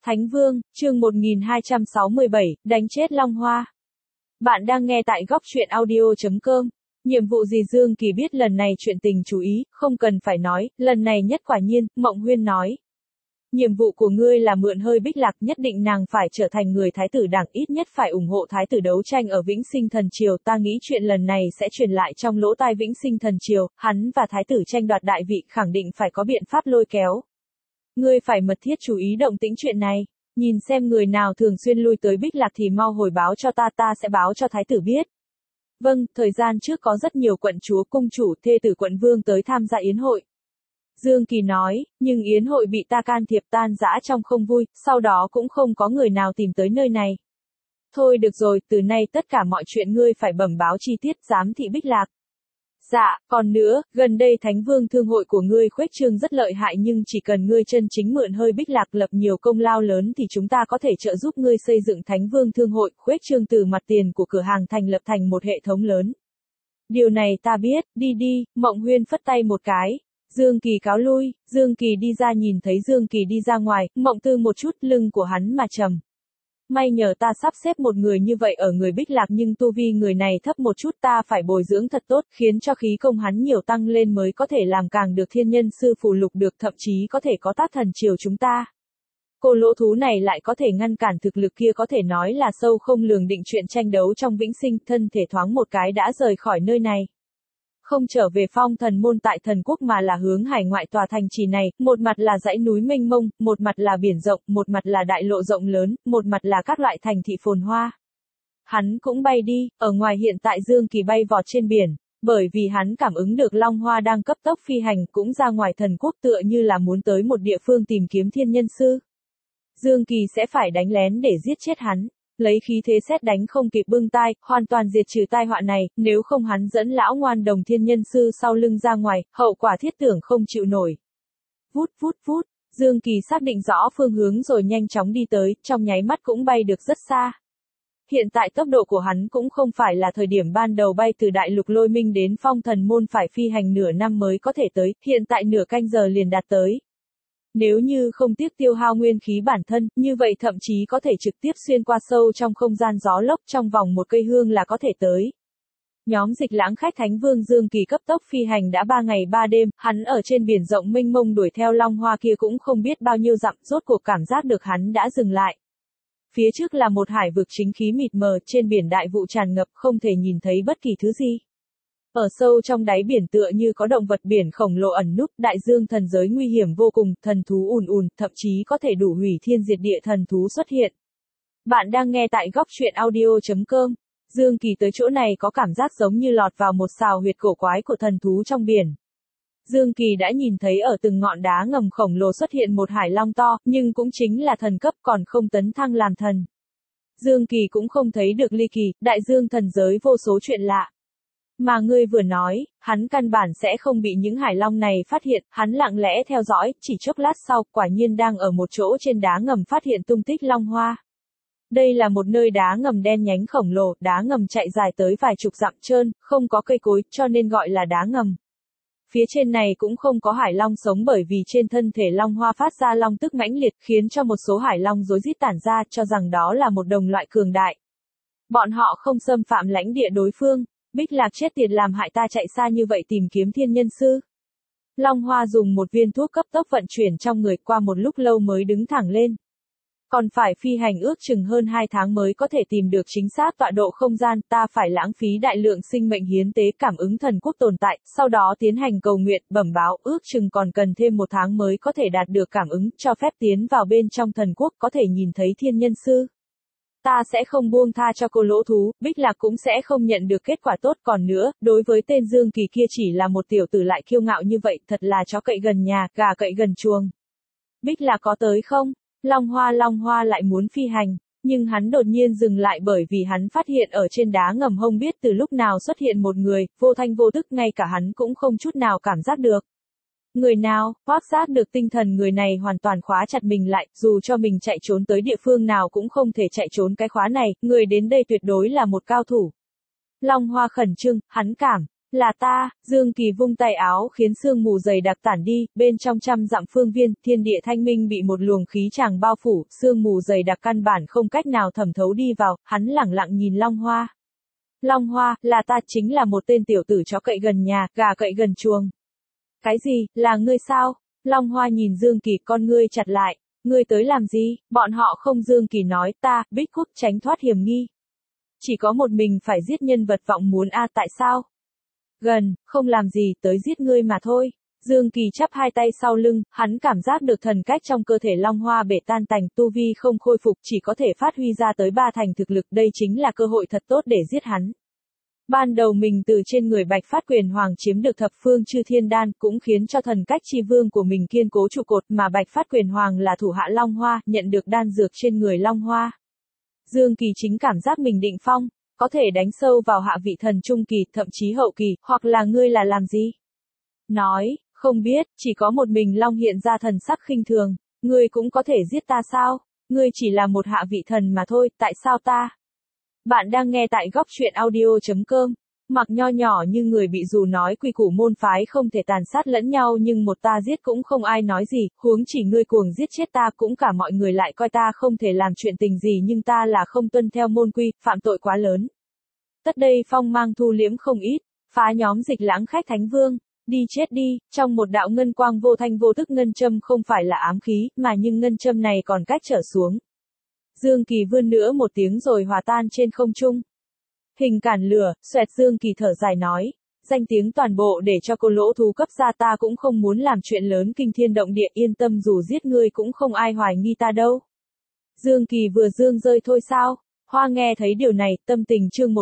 Thánh Vương, chương 1267, đánh chết Long Hoa. Bạn đang nghe tại góc truyện audio.com. Nhiệm vụ gì Dương Kỳ biết lần này chuyện tình chú ý, không cần phải nói, lần này nhất quả nhiên, Mộng Huyên nói. Nhiệm vụ của ngươi là mượn hơi Bích Lạc, nhất định nàng phải trở thành người thái tử đảng, ít nhất phải ủng hộ thái tử đấu tranh ở Vĩnh Sinh Thần Triều. Ta nghĩ chuyện lần này sẽ truyền lại trong lỗ tai Vĩnh Sinh Thần Triều, hắn và thái tử tranh đoạt đại vị khẳng định phải có biện pháp lôi kéo. Ngươi phải mật thiết chú ý động tĩnh chuyện này, nhìn xem người nào thường xuyên lui tới Bích Lạc thì mau hồi báo cho ta sẽ báo cho thái tử biết. Vâng, thời gian trước có rất nhiều quận chúa, cung chủ, thê tử quận vương tới tham gia yến hội. Dương Kỳ nói, nhưng yến hội bị ta can thiệp tan rã trong không vui, sau đó cũng không có người nào tìm tới nơi này. Thôi được rồi, từ nay tất cả mọi chuyện ngươi phải bẩm báo chi tiết giám thị Bích Lạc. Dạ, còn nữa, gần đây Thánh Vương thương hội của ngươi khuếch trương rất lợi hại, nhưng chỉ cần ngươi chân chính mượn hơi Bích Lạc lập nhiều công lao lớn thì chúng ta có thể trợ giúp ngươi xây dựng Thánh Vương thương hội, khuếch trương từ mặt tiền của cửa hàng thành lập thành một hệ thống lớn. Điều này ta biết, đi, Mộng Huyên phất tay một cái. Dương Kỳ cáo lui, Dương Kỳ đi ra, nhìn thấy Dương Kỳ đi ra ngoài, Mộng Tư một chút, lưng của hắn mà trầm. May nhờ ta sắp xếp một người như vậy ở người Bích Lạc, nhưng tu vi người này thấp một chút, ta phải bồi dưỡng thật tốt, khiến cho khí công hắn nhiều tăng lên mới có thể làm càng được thiên nhân sư phù lục được, thậm chí có thể có tác thần triều chúng ta. Cô lỗ thú này lại có thể ngăn cản thực lực kia, có thể nói là sâu không lường định. Chuyện tranh đấu trong Vĩnh Sinh, thân thể thoáng một cái đã rời khỏi nơi này. Không trở về Phong Thần môn tại thần quốc mà là hướng hải ngoại tòa thành trì này, một mặt là dãy núi mênh mông, một mặt là biển rộng, một mặt là đại lộ rộng lớn, một mặt là các loại thành thị phồn hoa. Hắn cũng bay đi, ở ngoài hiện tại Dương Kỳ bay vọt trên biển, bởi vì hắn cảm ứng được Long Hoa đang cấp tốc phi hành, cũng ra ngoài thần quốc, tựa như là muốn tới một địa phương tìm kiếm thiên nhân sư. Dương Kỳ sẽ phải đánh lén để giết chết hắn. Lấy khí thế sét đánh không kịp bưng tai, hoàn toàn diệt trừ tai họa này, nếu không hắn dẫn lão ngoan đồng thiên nhân sư sau lưng ra ngoài, hậu quả thiết tưởng không chịu nổi. Vút, Dương Kỳ xác định rõ phương hướng rồi nhanh chóng đi tới, trong nháy mắt cũng bay được rất xa. Hiện tại tốc độ của hắn cũng không phải là thời điểm ban đầu bay từ đại lục Lôi Minh đến Phong Thần môn phải phi hành nửa năm mới có thể tới, hiện tại nửa canh giờ liền đạt tới. Nếu như không tiếc tiêu hao nguyên khí bản thân, như vậy thậm chí có thể trực tiếp xuyên qua sâu trong không gian gió lốc, trong vòng một cây hương là có thể tới. Nhóm Dịch Lãng khách Thánh Vương Dương Kỳ cấp tốc phi hành đã 3 ngày 3 đêm, hắn ở trên biển rộng mênh mông đuổi theo Long Hoa kia cũng không biết bao nhiêu dặm, rốt cuộc cảm giác được hắn đã dừng lại. Phía trước là một hải vực chính khí mịt mờ, trên biển đại vụ tràn ngập, không thể nhìn thấy bất kỳ thứ gì. Ở sâu trong đáy biển tựa như có động vật biển khổng lồ ẩn núp, đại dương thần giới nguy hiểm vô cùng, thần thú ùn, thậm chí có thể đủ hủy thiên diệt địa thần thú xuất hiện. Bạn đang nghe tại góc truyện audio.com. Dương Kỳ tới chỗ này có cảm giác giống như lọt vào một xào huyệt cổ quái của thần thú trong biển. Dương Kỳ đã nhìn thấy ở từng ngọn đá ngầm khổng lồ xuất hiện một hải long to, nhưng cũng chính là thần cấp, còn không tấn thăng làm thần. Dương Kỳ cũng không thấy được ly kỳ, đại dương thần giới vô số chuyện lạ. Mà ngươi vừa nói, hắn căn bản sẽ không bị những hải long này phát hiện, hắn lặng lẽ theo dõi, chỉ chốc lát sau, quả nhiên đang ở một chỗ trên đá ngầm phát hiện tung tích Long Hoa. Đây là một nơi đá ngầm đen nhánh khổng lồ, đá ngầm chạy dài tới vài chục dặm trơn, không có cây cối, cho nên gọi là đá ngầm. Phía trên này cũng không có hải long sống, bởi vì trên thân thể Long Hoa phát ra long tức mãnh liệt, khiến cho một số hải long rối rít tản ra, cho rằng đó là một đồng loại cường đại. Bọn họ không xâm phạm lãnh địa đối phương. Bích Lạc chết tiệt, làm hại ta chạy xa như vậy tìm kiếm thiên nhân sư. Long Hoa dùng một viên thuốc cấp tốc vận chuyển trong người, qua một lúc lâu mới đứng thẳng lên. Còn phải phi hành ước chừng hơn 2 tháng mới có thể tìm được chính xác tọa độ không gian, ta phải lãng phí đại lượng sinh mệnh hiến tế cảm ứng thần quốc tồn tại, sau đó tiến hành cầu nguyện, bẩm báo, ước chừng còn cần thêm 1 tháng mới có thể đạt được cảm ứng, cho phép tiến vào bên trong thần quốc, có thể nhìn thấy thiên nhân sư. Ta sẽ không buông tha cho cô lỗ thú, Bích Lạc cũng sẽ không nhận được kết quả tốt. Còn nữa, đối với tên Dương Kỳ kia chỉ là một tiểu tử lại kiêu ngạo như vậy, thật là chó cậy gần nhà, gà cậy gần chuồng. Bích Lạc có tới không? Long Hoa lại muốn phi hành, nhưng hắn đột nhiên dừng lại bởi vì hắn phát hiện ở trên đá ngầm không biết từ lúc nào xuất hiện một người, vô thanh vô tức, ngay cả hắn cũng không chút nào cảm giác được. Người nào, phát giác được tinh thần người này hoàn toàn khóa chặt mình lại, dù cho mình chạy trốn tới địa phương nào cũng không thể chạy trốn cái khóa này, người đến đây tuyệt đối là một cao thủ. Long Hoa khẩn trương, hắn cảm là ta. Dương Kỳ vung tay áo khiến sương mù dày đặc tản đi, bên trong trăm dặm phương viên, thiên địa thanh minh bị một luồng khí tràng bao phủ, sương mù dày đặc căn bản không cách nào thẩm thấu đi vào, hắn lẳng lặng nhìn Long Hoa. Long Hoa, là ta, chính là một tên tiểu tử chó cậy gần nhà, gà cậy gần chuồng. Cái gì, là ngươi sao? Long Hoa nhìn Dương Kỳ, con ngươi chặt lại. Ngươi tới làm gì? Bọn họ không. Dương Kỳ nói, ta, Bích Cúc tránh thoát hiểm nghi. Chỉ có một mình phải giết nhân vật vọng muốn tại sao? Gần, không làm gì, tới giết ngươi mà thôi. Dương Kỳ chắp hai tay sau lưng, hắn cảm giác được thần cách trong cơ thể Long Hoa bể tan tành, tu vi không khôi phục, chỉ có thể phát huy ra tới 3 thành thực lực, đây chính là cơ hội thật tốt để giết hắn. Ban đầu mình từ trên người Bạch Phát Quyền Hoàng chiếm được thập phương chư thiên đan, cũng khiến cho thần cách chi vương của mình kiên cố trụ cột, mà Bạch Phát Quyền Hoàng là thủ hạ Long Hoa, nhận được đan dược trên người Long Hoa. Dương Kỳ chính cảm giác mình định phong, có thể đánh sâu vào hạ vị thần trung kỳ, thậm chí hậu kỳ, hoặc là ngươi là làm gì? Nói, không biết, chỉ có một mình Long hiện ra thần sắc khinh thường, ngươi cũng có thể giết ta sao? Ngươi chỉ là một hạ vị thần mà thôi, tại sao ta? Bạn đang nghe tại góc truyện audio.com. Mặc nho nhỏ như người bị dù nói quy củ môn phái không thể tàn sát lẫn nhau nhưng một ta giết cũng không ai nói gì, huống chỉ ngươi cuồng giết chết ta cũng cả mọi người lại coi ta không thể làm chuyện tình gì nhưng ta là không tuân theo môn quy, phạm tội quá lớn. Tất đây phong mang thu liễm không ít, phá nhóm Dịch Lãng khách thánh vương, đi chết đi, trong một đạo ngân quang vô thanh vô tức ngân châm không phải là ám khí, mà nhưng ngân châm này còn cách trở xuống. Dương Kỳ vươn nữa một tiếng rồi hòa tan trên không trung. Hình cản lửa, xoẹt. Dương Kỳ thở dài nói, danh tiếng toàn bộ để cho cô lỗ thú cấp ra, ta cũng không muốn làm chuyện lớn kinh thiên động địa, yên tâm, dù giết ngươi cũng không ai hoài nghi ta đâu. Dương Kỳ vừa dương rơi thôi sao? Hoa nghe thấy điều này, tâm tình chương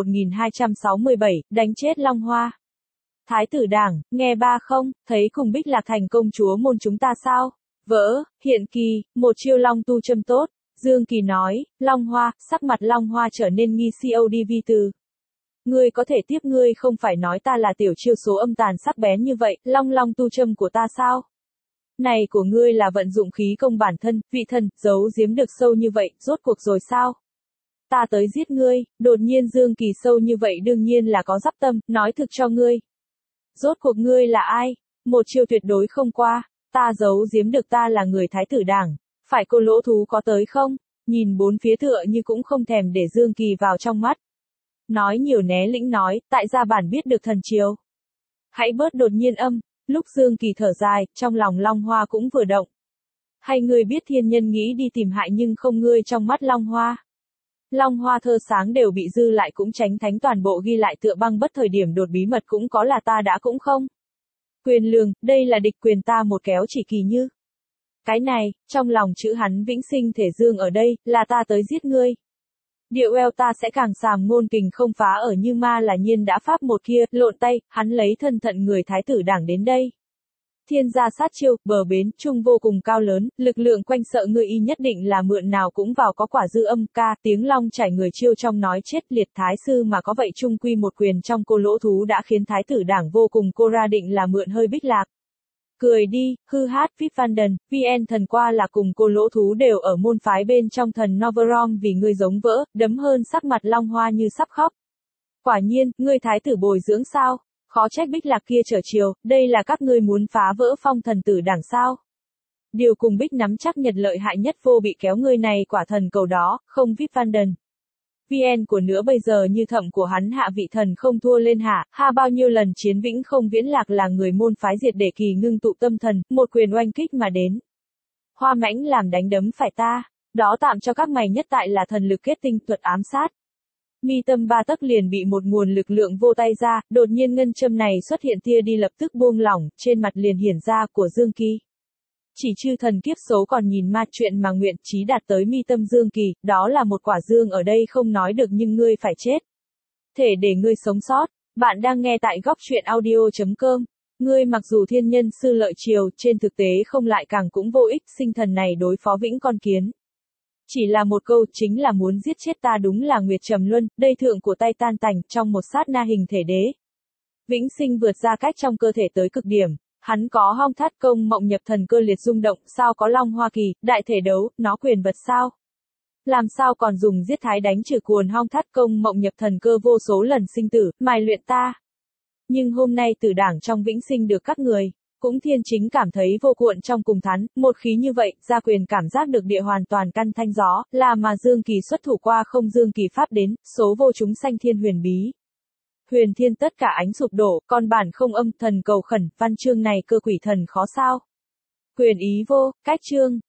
1267, đánh chết Long Hoa. Thái tử Đảng, nghe ba không, thấy cùng Bích Lạc thành công chúa môn chúng ta sao? Vỡ, hiện kỳ, một chiêu long tu châm tốt. Dương Kỳ nói, Long Hoa, sắc mặt Long Hoa trở nên nghi CODV từ. Ngươi có thể tiếp, ngươi không phải nói ta là tiểu chiêu số âm tàn sắc bén như vậy, long tu châm của ta sao? Này của ngươi là vận dụng khí công bản thân, vị thần, giấu giếm được sâu như vậy, rốt cuộc rồi sao? Ta tới giết ngươi, đột nhiên Dương Kỳ sâu như vậy đương nhiên là có dắp tâm, nói thực cho ngươi. Rốt cuộc ngươi là ai? Một chiêu tuyệt đối không qua, ta giấu giếm được ta là người Thái tử Đảng. Phải cô lỗ thú có tới không? Nhìn bốn phía tựa như cũng không thèm để Dương Kỳ vào trong mắt. Nói nhiều né lĩnh nói, tại gia bản biết được thần chiều. Hãy bớt đột nhiên âm, lúc Dương Kỳ thở dài, trong lòng Long Hoa cũng vừa động. Hay ngươi biết thiên nhân nghĩ đi tìm hại nhưng không ngươi trong mắt Long Hoa. Long Hoa thơ sáng đều bị dư lại cũng tránh thánh toàn bộ ghi lại tựa băng bất thời điểm đột bí mật cũng có là ta đã cũng không. Quyền lường, đây là địch quyền ta một kéo chỉ kỳ như. Cái này, trong lòng chữ hắn vĩnh sinh thể dương ở đây, là ta tới giết ngươi. Điệu eo ta sẽ càng sàm ngôn kình không phá ở như ma là nhiên đã pháp một kia, lộn tay, hắn lấy thân thận người Thái tử Đảng đến đây. Thiên gia sát chiêu, bờ bến, trung vô cùng cao lớn, lực lượng quanh sợ ngươi y nhất định là mượn nào cũng vào có quả dư âm ca, tiếng long chảy người chiêu trong nói chết liệt thái sư mà có vậy trung quy một quyền trong cô lỗ thú đã khiến Thái tử Đảng vô cùng cô ra định là mượn hơi Bích Lạc. Cười đi, hư hát, Vip Vanden, VN thần qua là cùng cô lỗ thú đều ở môn phái bên trong thần Noverom vì ngươi giống vỡ, đấm hơn sắc mặt Long Hoa như sắp khóc. Quả nhiên, ngươi thái tử bồi dưỡng sao? Khó trách Bích Lạc kia trở chiều, đây là các ngươi muốn phá vỡ phong thần tử Đảng sao? Điều cùng Bích nắm chắc nhật lợi hại nhất vô bị kéo ngươi này quả thần cầu đó, không Vip Vanden. VN của nữa bây giờ như thẩm của hắn hạ vị thần không thua lên hạ, ha bao nhiêu lần chiến vĩnh không viễn lạc là người môn phái diệt để kỳ ngưng tụ tâm thần, một quyền oanh kích mà đến. Hoa mãnh làm đánh đấm phải ta, đó tạm cho các mày nhất tại là thần lực kết tinh thuật ám sát. Mi tâm 3 tấc liền bị một nguồn lực lượng vô tay ra, đột nhiên ngân châm này xuất hiện tia đi lập tức buông lỏng, trên mặt liền hiển ra của Dương Kỳ. Chỉ chư thần kiếp số còn nhìn ma chuyện mà nguyện chí đạt tới mi tâm Dương Kỳ, đó là một quả dương ở đây không nói được nhưng ngươi phải chết. Thể để ngươi sống sót, bạn đang nghe tại góc truyện audio.com. Ngươi mặc dù thiên nhân sư lợi triều, trên thực tế không lại càng cũng vô ích, sinh thần này đối phó vĩnh con kiến. Chỉ là một câu chính là muốn giết chết ta đúng là Nguyệt Trầm Luân, đây thượng của tay tan tành, trong một sát na hình thể đế. Vĩnh sinh vượt ra cách trong cơ thể tới cực điểm. Hắn có hong thắt công mộng nhập thần cơ liệt rung động, sao có Long Hoa Kỳ, đại thể đấu, nó quyền vật sao? Làm sao còn dùng giết thái đánh trừ cuồn hong thắt công mộng nhập thần cơ vô số lần sinh tử, mài luyện ta? Nhưng hôm nay tử đảng trong vĩnh sinh được các người, cũng thiên chính cảm thấy vô cuộn trong cùng thắn, một khí như vậy, gia quyền cảm giác được địa hoàn toàn căn thanh gió, là mà Dương Kỳ xuất thủ qua không Dương Kỳ pháp đến, số vô chúng sanh thiên huyền bí. Huyền thiên tất cả ánh sụp đổ, con bản không âm thần cầu khẩn, văn chương này cơ quỷ thần khó sao. Quyền ý vô, cách chương.